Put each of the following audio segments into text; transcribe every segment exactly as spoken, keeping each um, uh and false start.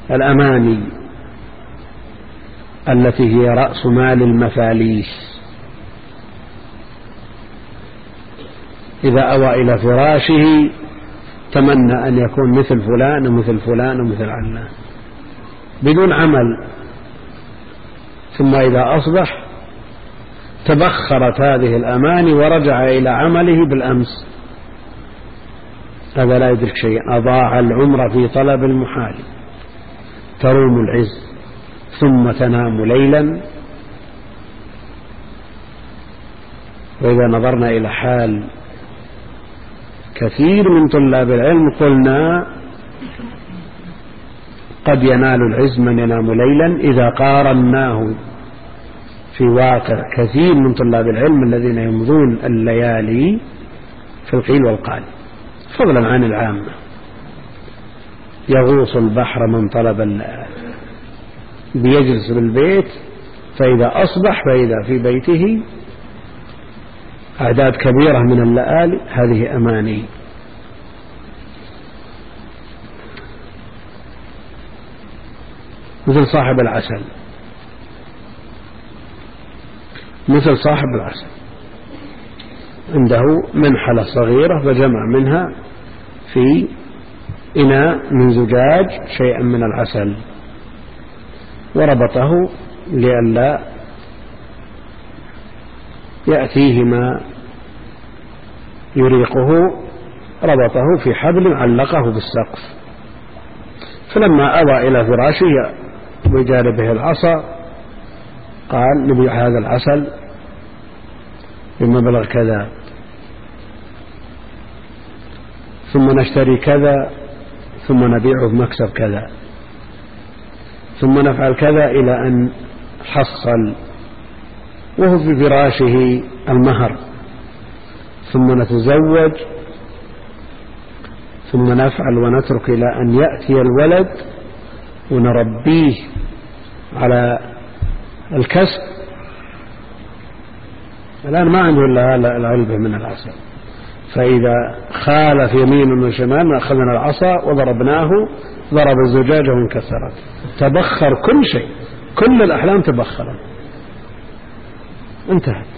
الأماني التي هي رأس مال المفاليس. إذا أوى إلى فراشه تمنى أن يكون مثل فلان ومثل فلان ومثل علان بدون عمل، ثم إذا أصبح تبخرت هذه الأماني ورجع إلى عمله بالأمس، هذا لا يدرك شيئا، أضاع العمر في طلب المحال. تروم العز ثم تنام ليلا. وإذا نظرنا إلى حال كثير من طلاب العلم قلنا قد ينال العز من ينام ليلا إذا قارناه في واقع كثير من طلاب العلم الذين يمضون الليالي في القيل والقال، فضلا عن العامة. يغوص البحر من طلب الليالي، بيجلس بالبيت فإذا أصبح فإذا في بيته أعداد كبيرة من الليالي. هذه أماني. مثل صاحب العسل، مثل صاحب العسل عنده منحلة صغيرة فجمع منها في إناء من زجاج شيئا من العسل وربطه لئلا يأتيه ما يريقه، ربطه في حبل علقه بالسقف. فلما أوى إلى فراشه بجانبه العصا قال نبيع هذا العسل بمبلغ كذا، ثم نشتري كذا، ثم نبيعه بمكسب كذا، ثم نفعل كذا إلى أن حصل وهو في فراشه المهر، ثم نتزوج، ثم نفعل ونترك إلى أن يأتي الولد ونربيه على الكسب. الآن ما عنده إلا العلبة من العسل، فإذا خالف يمين وشمال أخذنا العصا وضربناه ضرب الزجاجة وانكسرت. تبخر كل شيء، كل الأحلام تبخرت، انتهت.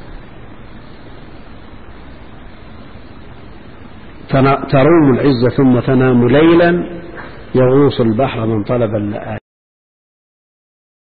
تروم العزة ثم تنام ليلا، يغوص البحر من طلب اللآلي.